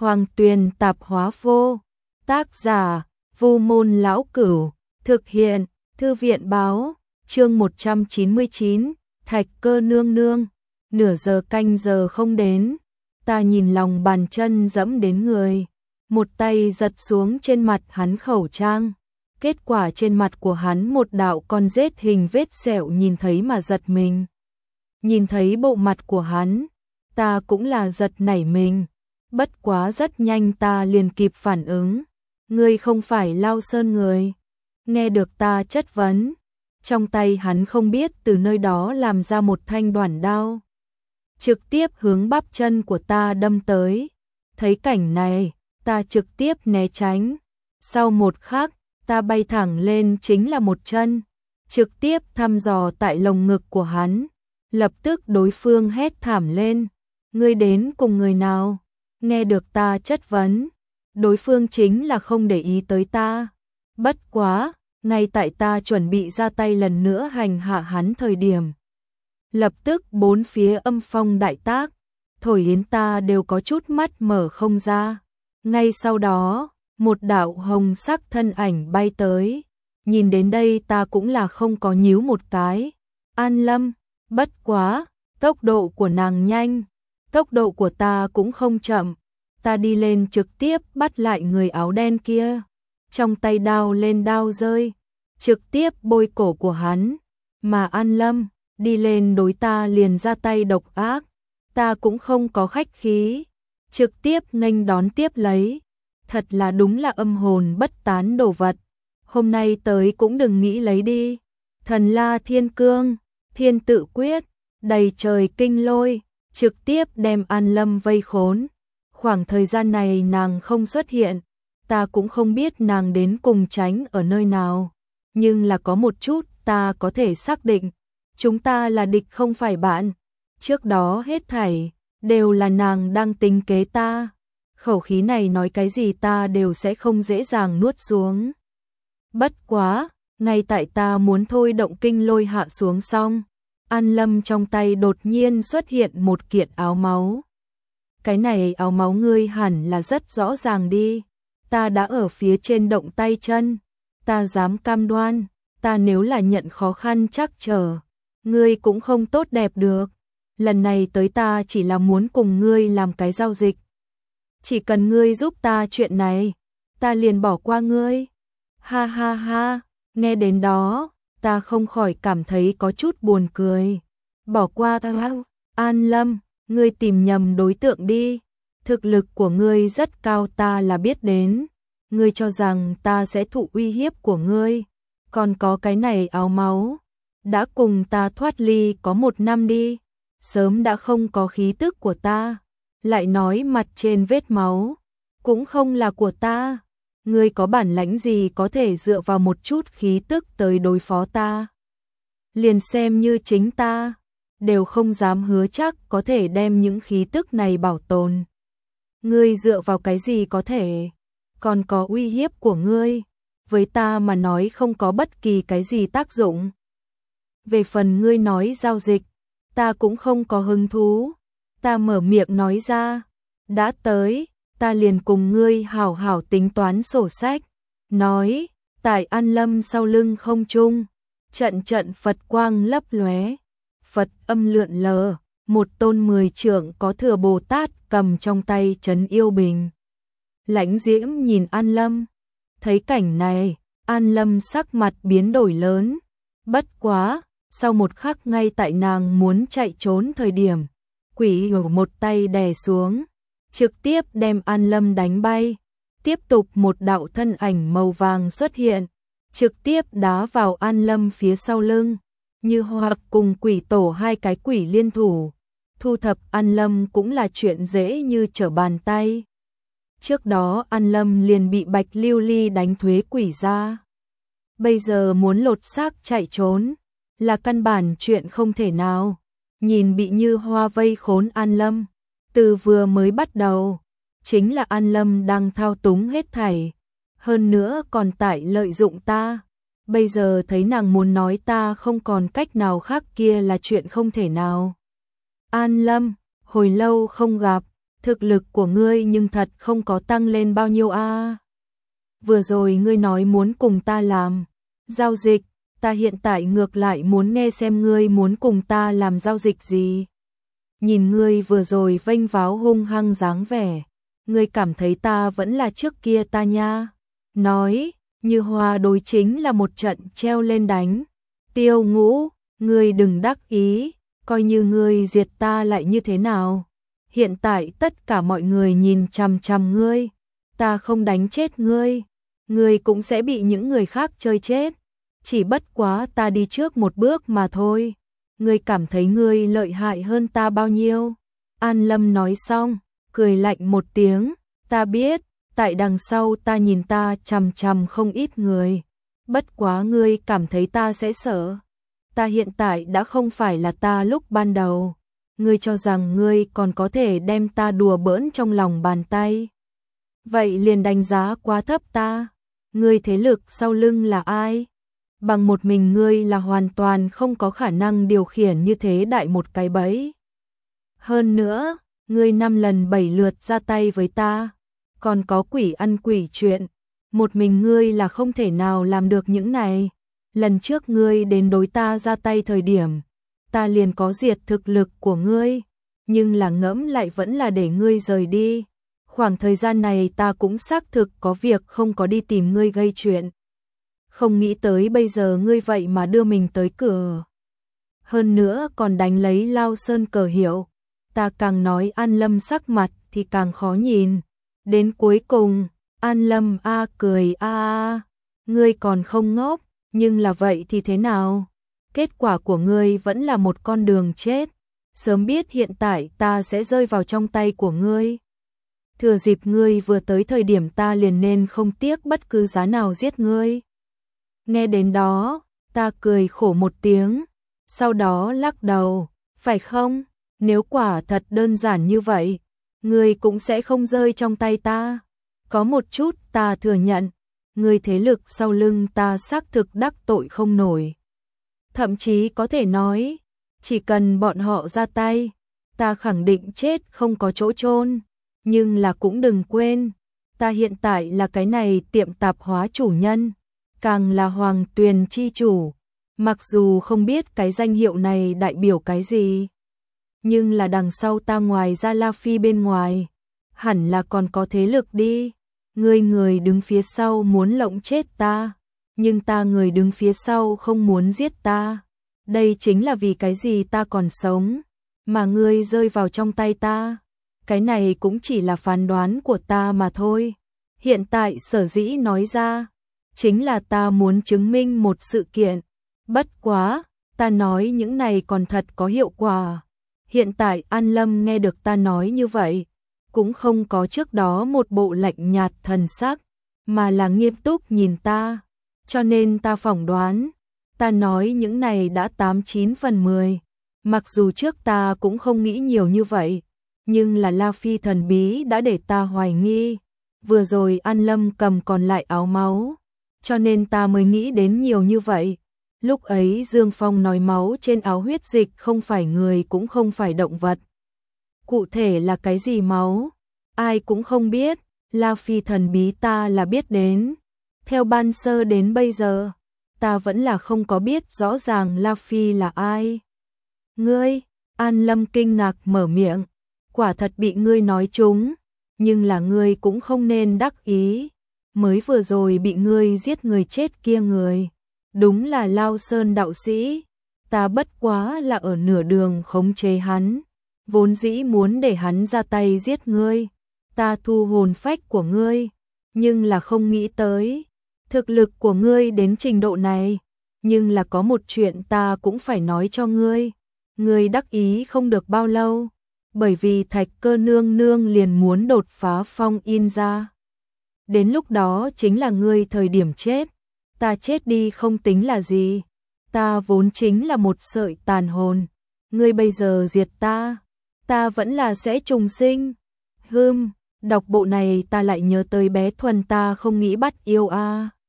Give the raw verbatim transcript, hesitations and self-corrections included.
Hoàng Tuyền Tạp Hóa Vô. Tác giả: Vu Môn Lão Cửu. Thực hiện: Thư viện Báo. Chương một trăm chín mươi chín, Thạch Cơ nương nương. Nửa giờ canh giờ không đến, ta nhìn lòng bàn chân dẫm đến người, một tay giật xuống trên mặt hắn khẩu trang. Kết quả trên mặt của hắn một đạo con rết hình vết sẹo, nhìn thấy mà giật mình. Nhìn thấy bộ mặt của hắn, ta cũng là giật nảy mình. Bất quá rất nhanh ta liền kịp phản ứng. Ngươi không phải Lao Sơn người. Nghe được ta chất vấn, trong tay hắn không biết từ nơi đó làm ra một thanh đoản đao, trực tiếp hướng bắp chân của ta đâm tới. Thấy cảnh này, ta trực tiếp né tránh. Sau một khắc, ta bay thẳng lên chính là một chân, trực tiếp thăm dò tại lồng ngực của hắn. Lập tức đối phương hét thảm lên. Ngươi đến cùng người nào? Nghe được ta chất vấn, đối phương chính là không để ý tới ta. Bất quá, ngay tại ta chuẩn bị ra tay lần nữa hành hạ hắn thời điểm, lập tức bốn phía âm phong đại tác, thổi đến ta đều có chút mắt mở không ra. Ngay sau đó, một đạo hồng sắc thân ảnh bay tới. Nhìn đến đây ta cũng là không có nhíu một cái. An Lâm. Bất quá, tốc độ của nàng nhanh, tốc độ của ta cũng không chậm. Ta đi lên trực tiếp bắt lại người áo đen kia, trong tay đao lên đao rơi, trực tiếp bôi cổ của hắn. Mà An Lâm đi lên đối ta liền ra tay độc ác, ta cũng không có khách khí, trực tiếp nghênh đón tiếp lấy. Thật là đúng là âm hồn bất tán đồ vật, hôm nay tới cũng đừng nghĩ lấy đi. Thần La Thiên Cương, Thiên Tự Quyết, đầy trời kinh lôi, trực tiếp đem An Lâm vây khốn. Khoảng thời gian này nàng không xuất hiện, ta cũng không biết nàng đến cùng tránh ở nơi nào. Nhưng là có một chút ta có thể xác định, chúng ta là địch không phải bạn. Trước đó hết thảy đều là nàng đang tính kế ta. Khẩu khí này nói cái gì ta đều sẽ không dễ dàng nuốt xuống. Bất quá, ngay tại ta muốn thôi động kinh lôi hạ xuống xong, An Lâm trong tay đột nhiên xuất hiện một kiện áo máu. Cái này áo máu ngươi hẳn là rất rõ ràng đi. Ta đã ở phía trên động tay chân, ta dám cam đoan, ta nếu là nhận khó khăn trắc trở, ngươi cũng không tốt đẹp được. Lần này tới ta chỉ là muốn cùng ngươi làm cái giao dịch. Chỉ cần ngươi giúp ta chuyện này, ta liền bỏ qua ngươi. Ha ha ha, nghe đến đó, ta không khỏi cảm thấy có chút buồn cười. Bỏ qua ta? An Lâm, ngươi tìm nhầm đối tượng đi. Thực lực của ngươi rất cao ta là biết đến. Ngươi cho rằng ta sẽ thụ uy hiếp của ngươi. Còn có cái này áo máu, đã cùng ta thoát ly có một năm đi, sớm đã không có khí tức của ta. Lại nói mặt trên vết máu cũng không là của ta. Ngươi có bản lãnh gì có thể dựa vào một chút khí tức tới đối phó ta? Liền xem như chính ta đều không dám hứa chắc có thể đem những khí tức này bảo tồn. Ngươi dựa vào cái gì có thể? Còn có uy hiếp của ngươi, với ta mà nói không có bất kỳ cái gì tác dụng. Về phần ngươi nói giao dịch, ta cũng không có hứng thú. Ta mở miệng nói ra, đã tới, ta liền cùng ngươi hảo hảo tính toán sổ sách. Nói, tại An Lâm sau lưng không trung, trận trận Phật quang lấp lóe, Phật âm lượn lờ, một tôn mười trượng có thừa Bồ Tát cầm trong tay trấn yêu bình. Lãnh Diễm nhìn An Lâm, thấy cảnh này, An Lâm sắc mặt biến đổi lớn. Bất quá, sau một khắc ngay tại nàng muốn chạy trốn thời điểm, Quỷ Hổ một tay đè xuống, trực tiếp đem An Lâm đánh bay. Tiếp tục một đạo thân ảnh màu vàng xuất hiện, trực tiếp đá vào An Lâm phía sau lưng. Như Hoặc cùng Quỷ Tổ hai cái quỷ liên thủ, thu thập An Lâm cũng là chuyện dễ như trở bàn tay. Trước đó An Lâm liền bị Bạch Lưu Ly đánh thuế quỷ ra, bây giờ muốn lột xác chạy trốn là căn bản chuyện không thể nào. Nhìn bị Như Hoa vây khốn An Lâm, từ vừa mới bắt đầu chính là An Lâm đang thao túng hết thảy, hơn nữa còn tại lợi dụng ta. Bây giờ thấy nàng muốn nói ta không còn cách nào khác kia là chuyện không thể nào. An Lâm, hồi lâu không gặp, thực lực của ngươi nhưng thật không có tăng lên bao nhiêu a. Vừa rồi ngươi nói muốn cùng ta làm giao dịch, ta hiện tại ngược lại muốn nghe xem ngươi muốn cùng ta làm giao dịch gì. Nhìn ngươi vừa rồi vênh váo hung hăng dáng vẻ, ngươi cảm thấy ta vẫn là trước kia ta nha. Nói, như hoa đối chính là một trận treo lên đánh. Tiêu Ngũ, ngươi đừng đắc ý, coi như ngươi diệt ta lại như thế nào. Hiện tại tất cả mọi người nhìn chằm chằm ngươi, ta không đánh chết ngươi, ngươi cũng sẽ bị những người khác chơi chết. Chỉ bất quá ta đi trước một bước mà thôi. Ngươi cảm thấy ngươi lợi hại hơn ta bao nhiêu? An Lâm nói xong, cười lạnh một tiếng, ta biết, tại đằng sau ta nhìn ta chằm chằm không ít người. Bất quá ngươi cảm thấy ta sẽ sợ. Ta hiện tại đã không phải là ta lúc ban đầu. Ngươi cho rằng ngươi còn có thể đem ta đùa bỡn trong lòng bàn tay. Vậy liền đánh giá quá thấp ta. Ngươi thế lực sau lưng là ai? Bằng một mình ngươi là hoàn toàn không có khả năng điều khiển như thế đại một cái bẫy. Hơn nữa, ngươi năm lần bảy lượt ra tay với ta, còn có quỷ ăn quỷ chuyện, một mình ngươi là không thể nào làm được những này. Lần trước ngươi đến đối ta ra tay thời điểm, ta liền có diệt thực lực của ngươi, nhưng là ngẫm lại vẫn là để ngươi rời đi. Khoảng thời gian này ta cũng xác thực có việc không có đi tìm ngươi gây chuyện. Không nghĩ tới bây giờ ngươi vậy mà đưa mình tới cửa. Hơn nữa còn đánh lấy Lao Sơn cờ hiệu. Ta càng nói An Lâm sắc mặt thì càng khó nhìn. Đến cuối cùng, An Lâm a cười a a. Ngươi còn không ngốc, nhưng là vậy thì thế nào? Kết quả của ngươi vẫn là một con đường chết. Sớm biết hiện tại ta sẽ rơi vào trong tay của ngươi. Thừa dịp ngươi vừa tới thời điểm ta liền nên không tiếc bất cứ giá nào giết ngươi. Nghe đến đó, ta cười khổ một tiếng, sau đó lắc đầu, phải không? Nếu quả thật đơn giản như vậy, ngươi cũng sẽ không rơi trong tay ta. Có một chút ta thừa nhận, ngươi thế lực sau lưng ta xác thực đắc tội không nổi. Thậm chí có thể nói, chỉ cần bọn họ ra tay, ta khẳng định chết không có chỗ chôn. Nhưng là cũng đừng quên, ta hiện tại là cái này tiệm tạp hóa chủ nhân, càng là Hoàng Tuyền chi chủ. Mặc dù không biết cái danh hiệu này đại biểu cái gì, nhưng là đằng sau ta ngoài ra La Phi bên ngoài, hẳn là còn có thế lực đi. Ngươi người đứng phía sau muốn lộng chết ta, nhưng ta người đứng phía sau không muốn giết ta. Đây chính là vì cái gì ta còn sống, mà ngươi rơi vào trong tay ta. Cái này cũng chỉ là phán đoán của ta mà thôi. Hiện tại sở dĩ nói ra, chính là ta muốn chứng minh một sự kiện. Bất quá, ta nói những này còn thật có hiệu quả. Hiện tại An Lâm nghe được ta nói như vậy, cũng không có trước đó một bộ lạnh nhạt thần sắc, mà là nghiêm túc nhìn ta. Cho nên ta phỏng đoán, ta nói những này đã tám chín phần mười. Mặc dù trước ta cũng không nghĩ nhiều như vậy, nhưng là La Phi thần bí đã để ta hoài nghi. Vừa rồi An Lâm cầm còn lại áo máu, cho nên ta mới nghĩ đến nhiều như vậy. Lúc ấy Dương Phong nói máu trên áo huyết dịch không phải người cũng không phải động vật. Cụ thể là cái gì máu, ai cũng không biết, La Phi thần bí ta là biết đến. Theo ban sơ đến bây giờ, ta vẫn là không có biết rõ ràng La Phi là ai. Ngươi, An Lâm kinh ngạc mở miệng, quả thật bị ngươi nói trúng, nhưng là ngươi cũng không nên đắc ý. Mới vừa rồi bị ngươi giết người chết kia người, đúng là Lao Sơn đạo sĩ. Ta bất quá là ở nửa đường khống chế hắn, vốn dĩ muốn để hắn ra tay giết ngươi, ta thu hồn phách của ngươi, nhưng là không nghĩ tới thực lực của ngươi đến trình độ này. Nhưng là có một chuyện ta cũng phải nói cho ngươi, ngươi đắc ý không được bao lâu, bởi vì Thạch Cơ nương nương liền muốn đột phá phong in ra. Đến lúc đó chính là ngươi thời điểm chết. Ta chết đi không tính là gì, ta vốn chính là một sợi tàn hồn. Ngươi bây giờ diệt ta, ta vẫn là sẽ trùng sinh. Hừm, đọc bộ này ta lại nhớ tới bé Thuần ta không nghĩ bắt yêu a.